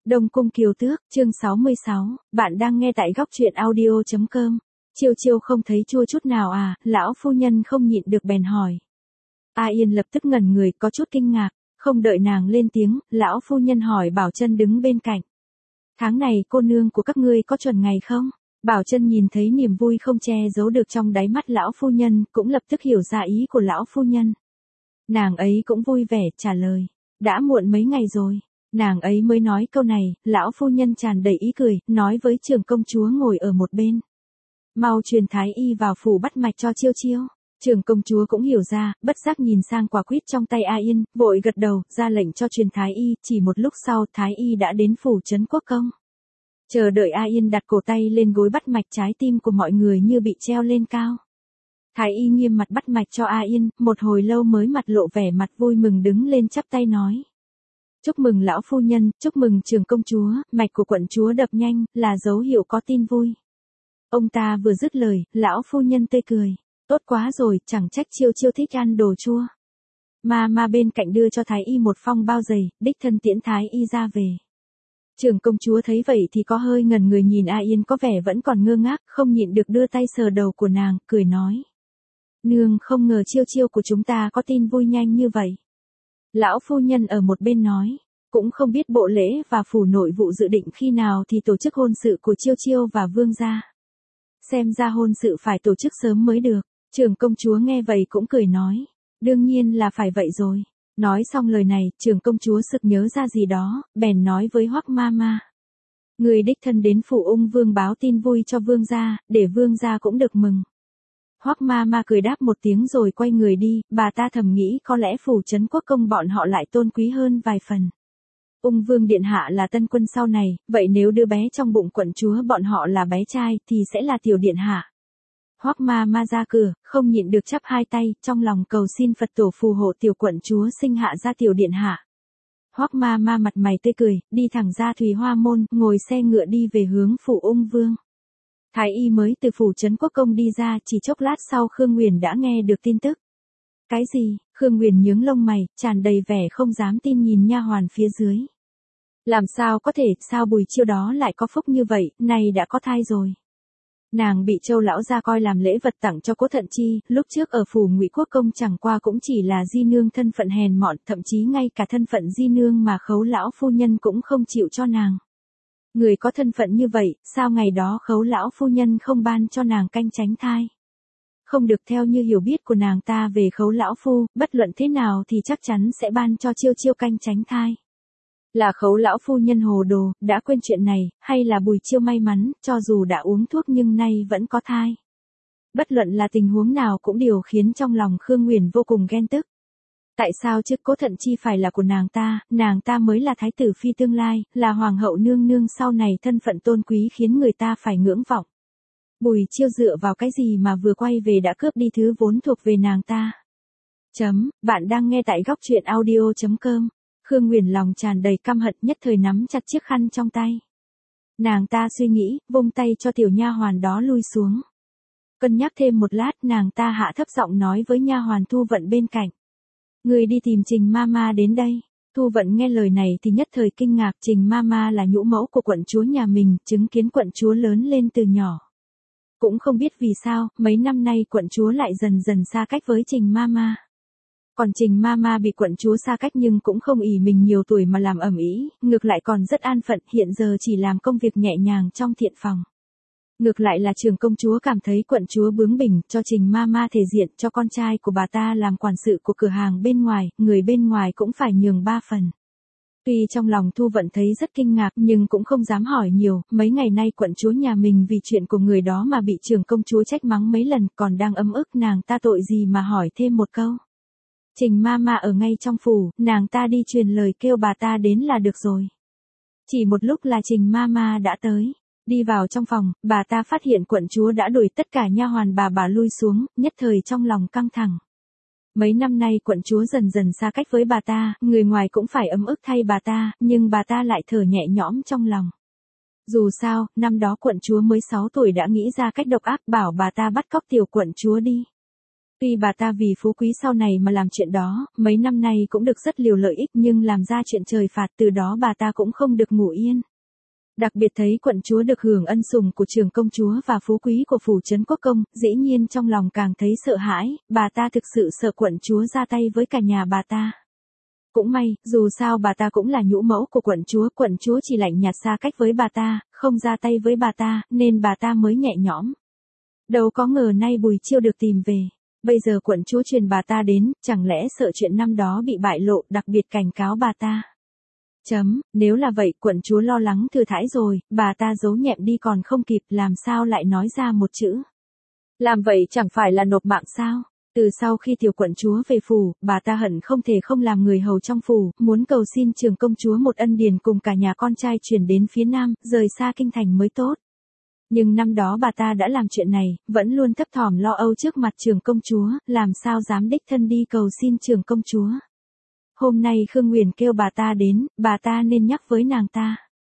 Đông Cung Kiều Tước, chương 66, bạn đang nghe tại góc truyện audio.com. Chiêu chiêu không thấy chua chút nào à, lão phu nhân không nhịn được bèn hỏi. A Yên lập tức ngẩn người có chút kinh ngạc, không đợi nàng lên tiếng, lão phu nhân hỏi Bảo Chân đứng bên cạnh. Tháng này cô nương của các ngươi có chuẩn ngày không? Bảo Chân nhìn thấy niềm vui không che giấu được trong đáy mắt lão phu nhân, cũng lập tức hiểu ra ý của lão phu nhân. Nàng ấy cũng vui vẻ trả lời, đã muộn mấy ngày rồi. Nàng ấy mới nói câu này, lão phu nhân tràn đầy ý cười, nói với trưởng công chúa ngồi ở một bên. Mau truyền thái y vào phủ bắt mạch cho chiêu chiêu. Trưởng công chúa cũng hiểu ra, bất giác nhìn sang quả quýt trong tay A Yên, vội gật đầu, ra lệnh cho truyền thái y, chỉ một lúc sau thái y đã đến phủ trấn quốc công. Chờ đợi A Yên đặt cổ tay lên gối bắt mạch, trái tim của mọi người như bị treo lên cao. Thái y nghiêm mặt bắt mạch cho A Yên, một hồi lâu mới mặt lộ vẻ mặt vui mừng đứng lên chắp tay nói. Chúc mừng lão phu nhân, chúc mừng trưởng công chúa, mạch của quận chúa đập nhanh, là dấu hiệu có tin vui. Ông ta vừa dứt lời, lão phu nhân tươi cười. Tốt quá rồi, chẳng trách chiêu chiêu thích ăn đồ chua. Mà bên cạnh đưa cho thái y một phong bao giày, đích thân tiễn thái y ra về. Trưởng công chúa thấy vậy thì có hơi ngẩn người nhìn A Yên có vẻ vẫn còn ngơ ngác, không nhịn được đưa tay sờ đầu của nàng, cười nói. Nương không ngờ chiêu chiêu của chúng ta có tin vui nhanh như vậy. Lão phu nhân ở một bên nói, cũng không biết bộ lễ và phủ nội vụ dự định khi nào thì tổ chức hôn sự của chiêu chiêu và vương gia. Xem ra hôn sự phải tổ chức sớm mới được. Trưởng công chúa nghe vậy cũng cười nói, đương nhiên là phải vậy rồi. Nói xong lời này, trưởng công chúa sực nhớ ra gì đó, bèn nói với Hoắc Mama. Người đích thân đến phủ Ung Vương báo tin vui cho vương gia, để vương gia cũng được mừng. Hoắc Mama cười đáp một tiếng rồi quay người đi, bà ta thầm nghĩ có lẽ phủ trấn quốc công bọn họ lại tôn quý hơn vài phần. Ung Vương điện hạ là tân quân sau này, vậy nếu đứa bé trong bụng quận chúa bọn họ là bé trai thì sẽ là tiểu điện hạ. Hoắc Mama ra cửa, không nhịn được chắp hai tay, trong lòng cầu xin Phật tổ phù hộ tiểu quận chúa sinh hạ ra tiểu điện hạ. Hoắc Mama mặt mày tươi cười, đi thẳng ra Thùy Hoa môn, ngồi xe ngựa đi về hướng phủ Ung Vương. Thái y mới từ phủ trấn quốc công đi ra, chỉ chốc lát sau Khương Nguyền đã nghe được tin tức. Cái gì? Khương Nguyền nhướng lông mày, tràn đầy vẻ không dám tin nhìn nha hoàn phía dưới. Làm sao có thể, sao Bùi Chiêu đó lại có phúc như vậy, này đã có thai rồi. Nàng bị Châu lão gia coi làm lễ vật tặng cho Cố Thận Chi, lúc trước ở phủ Ngụy Quốc công chẳng qua cũng chỉ là di nương thân phận hèn mọn, thậm chí ngay cả thân phận di nương mà Khấu lão phu nhân cũng không chịu cho nàng. Người có thân phận như vậy, sao ngày đó Khấu lão phu nhân không ban cho nàng canh tránh thai? Không được, theo như hiểu biết của nàng ta về Khấu lão phu, bất luận thế nào thì chắc chắn sẽ ban cho chiêu chiêu canh tránh thai. Là Khấu lão phu nhân hồ đồ, đã quên chuyện này, hay là Bùi Chiêu may mắn, cho dù đã uống thuốc nhưng nay vẫn có thai. Bất luận là tình huống nào cũng điều khiến trong lòng Khương Nguyền vô cùng ghen tức. Tại sao chứ Cố Thận Chi phải là của nàng ta mới là thái tử phi tương lai, là hoàng hậu nương nương sau này, thân phận tôn quý khiến người ta phải ngưỡng vọng. Bùi Chiêu dựa vào cái gì mà vừa quay về đã cướp đi thứ vốn thuộc về nàng ta. Bạn đang nghe tại góc truyện audio.com. Khương Nguyền lòng tràn đầy căm hận, nhất thời nắm chặt chiếc khăn trong tay. Nàng ta suy nghĩ, vung tay cho tiểu nha hoàn đó lui xuống. Cân nhắc thêm một lát, nàng ta hạ thấp giọng nói với nha hoàn Thu Vận bên cạnh. Người đi tìm Trình Mama đến đây. Thu Vận nghe lời này thì nhất thời kinh ngạc, Trình Mama là nhũ mẫu của quận chúa nhà mình, chứng kiến quận chúa lớn lên từ nhỏ. Cũng không biết vì sao, mấy năm nay quận chúa lại dần dần xa cách với Trình Mama. Còn Trình Mama bị quận chúa xa cách nhưng cũng không ỷ mình nhiều tuổi mà làm ầm ĩ, ngược lại còn rất an phận, hiện giờ chỉ làm công việc nhẹ nhàng trong thiện phòng. Ngược lại là trưởng công chúa cảm thấy quận chúa bướng bỉnh, cho Trình Mama thể diện, cho con trai của bà ta làm quản sự của cửa hàng bên ngoài, người bên ngoài cũng phải nhường 3 phần. Tuy trong lòng Thu Vận thấy rất kinh ngạc nhưng cũng không dám hỏi nhiều, mấy ngày nay quận chúa nhà mình vì chuyện của người đó mà bị trưởng công chúa trách mắng mấy lần, còn đang ấm ức, nàng ta tội gì mà hỏi thêm một câu. Trình Mama ở ngay trong phủ, nàng ta đi truyền lời kêu bà ta đến là được rồi. Chỉ một lúc là Trình Mama đã tới. Đi vào trong phòng, bà ta phát hiện quận chúa đã đuổi tất cả nha hoàn bà lui xuống, nhất thời trong lòng căng thẳng. Mấy năm nay quận chúa dần dần xa cách với bà ta, người ngoài cũng phải ấm ức thay bà ta, nhưng bà ta lại thở nhẹ nhõm trong lòng. Dù sao, năm đó quận chúa mới 6 tuổi đã nghĩ ra cách độc ác bảo bà ta bắt cóc tiểu quận chúa đi. Tuy bà ta vì phú quý sau này mà làm chuyện đó, mấy năm nay cũng được rất nhiều lợi ích nhưng làm ra chuyện trời phạt từ đó bà ta cũng không được ngủ yên. Đặc biệt thấy quận chúa được hưởng ân sủng của trưởng công chúa và phú quý của phủ trấn quốc công, dĩ nhiên trong lòng càng thấy sợ hãi, bà ta thực sự sợ quận chúa ra tay với cả nhà bà ta. Cũng may, dù sao bà ta cũng là nhũ mẫu của quận chúa chỉ lạnh nhạt xa cách với bà ta, không ra tay với bà ta, nên bà ta mới nhẹ nhõm. Đâu có ngờ nay Bùi Chiêu được tìm về. Bây giờ quận chúa truyền bà ta đến, chẳng lẽ sợ chuyện năm đó bị bại lộ, đặc biệt cảnh cáo bà ta. Nếu là vậy, quận chúa lo lắng thừa thãi rồi, bà ta giấu nhẹm đi còn không kịp, làm sao lại nói ra một chữ. Làm vậy chẳng phải là nộp mạng sao? Từ sau khi tiểu quận chúa về phủ, bà ta hận không thể không làm người hầu trong phủ, muốn cầu xin trưởng công chúa một ân điển cùng cả nhà con trai chuyển đến phía nam, rời xa kinh thành mới tốt. Nhưng năm đó bà ta đã làm chuyện này, vẫn luôn thấp thỏm lo âu trước mặt trưởng công chúa, làm sao dám đích thân đi cầu xin trưởng công chúa. Hôm nay Khương Nguyền kêu bà ta đến, bà ta nên nhắc với nàng ta.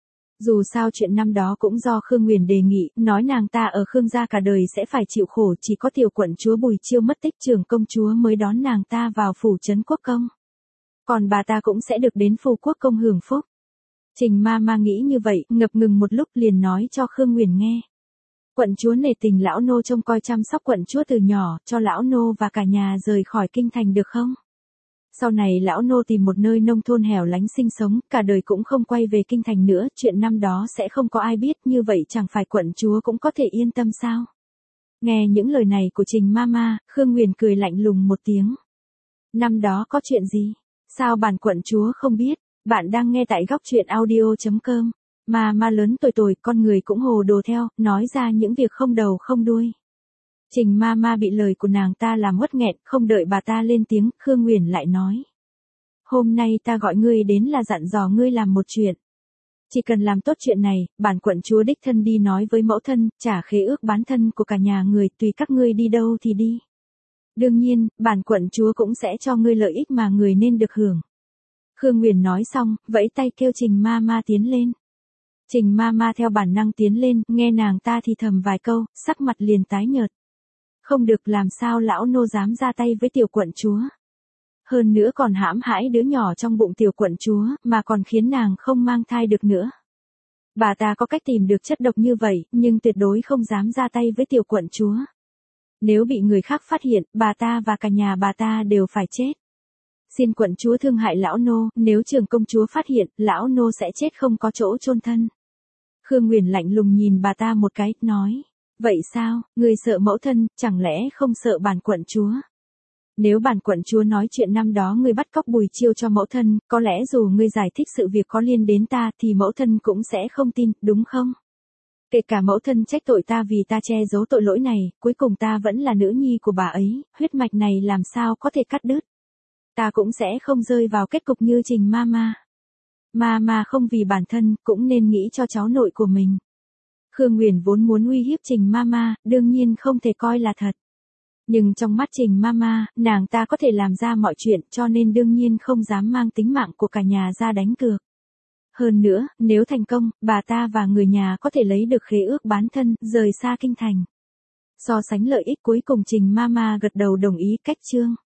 Dù sao chuyện năm đó cũng do Khương Nguyền đề nghị, nói nàng ta ở Khương gia cả đời sẽ phải chịu khổ, chỉ có tiểu quận chúa Bùi Chiêu mất tích trưởng công chúa mới đón nàng ta vào phủ trấn quốc công. Còn bà ta cũng sẽ được đến phủ quốc công hưởng phúc. Trình ma ma nghĩ như vậy, ngập ngừng một lúc liền nói cho Khương Nguyền nghe. Quận chúa nể tình lão nô trông coi chăm sóc quận chúa từ nhỏ, cho lão nô và cả nhà rời khỏi kinh thành được không? Sau này lão nô tìm một nơi nông thôn hẻo lánh sinh sống, cả đời cũng không quay về kinh thành nữa, chuyện năm đó sẽ không có ai biết, như vậy chẳng phải quận chúa cũng có thể yên tâm sao? Nghe những lời này của Trình Mama, Khương Nguyền cười lạnh lùng một tiếng. Năm đó có chuyện gì? Sao bản quận chúa không biết? Bạn đang nghe tại góc truyện audio.com. Mà lớn tuổi con người cũng hồ đồ theo, nói ra những việc không đầu không đuôi. Trình ma bị lời của nàng ta làm uất nghẹn, không đợi bà ta lên tiếng, Khương Nguyền lại nói. Hôm nay ta gọi ngươi đến là dặn dò ngươi làm một chuyện. Chỉ cần làm tốt chuyện này, bản quận chúa đích thân đi nói với mẫu thân, trả khế ước bán thân của cả nhà người, tùy các ngươi đi đâu thì đi. Đương nhiên, bản quận chúa cũng sẽ cho ngươi lợi ích mà người nên được hưởng. Khương Nguyền nói xong, vẫy tay kêu Trình ma tiến lên. Trình ma theo bản năng tiến lên, nghe nàng ta thì thầm vài câu, sắc mặt liền tái nhợt. Không được, làm sao lão nô dám ra tay với tiểu quận chúa. Hơn nữa còn hãm hãi đứa nhỏ trong bụng tiểu quận chúa, mà còn khiến nàng không mang thai được nữa. Bà ta có cách tìm được chất độc như vậy, nhưng tuyệt đối không dám ra tay với tiểu quận chúa. Nếu bị người khác phát hiện, bà ta và cả nhà bà ta đều phải chết. Xin quận chúa thương hại lão nô, nếu trưởng công chúa phát hiện, lão nô sẽ chết không có chỗ chôn thân. Khương Nguyền lạnh lùng nhìn bà ta một cái, nói. Vậy sao, ngươi sợ mẫu thân, chẳng lẽ không sợ bản quận chúa? Nếu bản quận chúa nói chuyện năm đó ngươi bắt cóc Bùi Chiêu cho mẫu thân, có lẽ dù ngươi giải thích sự việc có liên đến ta thì mẫu thân cũng sẽ không tin, đúng không? Kể cả mẫu thân trách tội ta vì ta che giấu tội lỗi này, cuối cùng ta vẫn là nữ nhi của bà ấy, huyết mạch này làm sao có thể cắt đứt. Ta cũng sẽ không rơi vào kết cục như Trình Mama. Mama không vì bản thân, cũng nên nghĩ cho cháu nội của mình. Khương Nguyền vốn muốn uy hiếp Trình Mama, đương nhiên không thể coi là thật. Nhưng trong mắt Trình Mama, nàng ta có thể làm ra mọi chuyện, cho nên đương nhiên không dám mang tính mạng của cả nhà ra đánh cược. Hơn nữa, nếu thành công, bà ta và người nhà có thể lấy được khế ước bán thân, rời xa kinh thành. So sánh lợi ích cuối cùng Trình Mama gật đầu đồng ý, cách chương.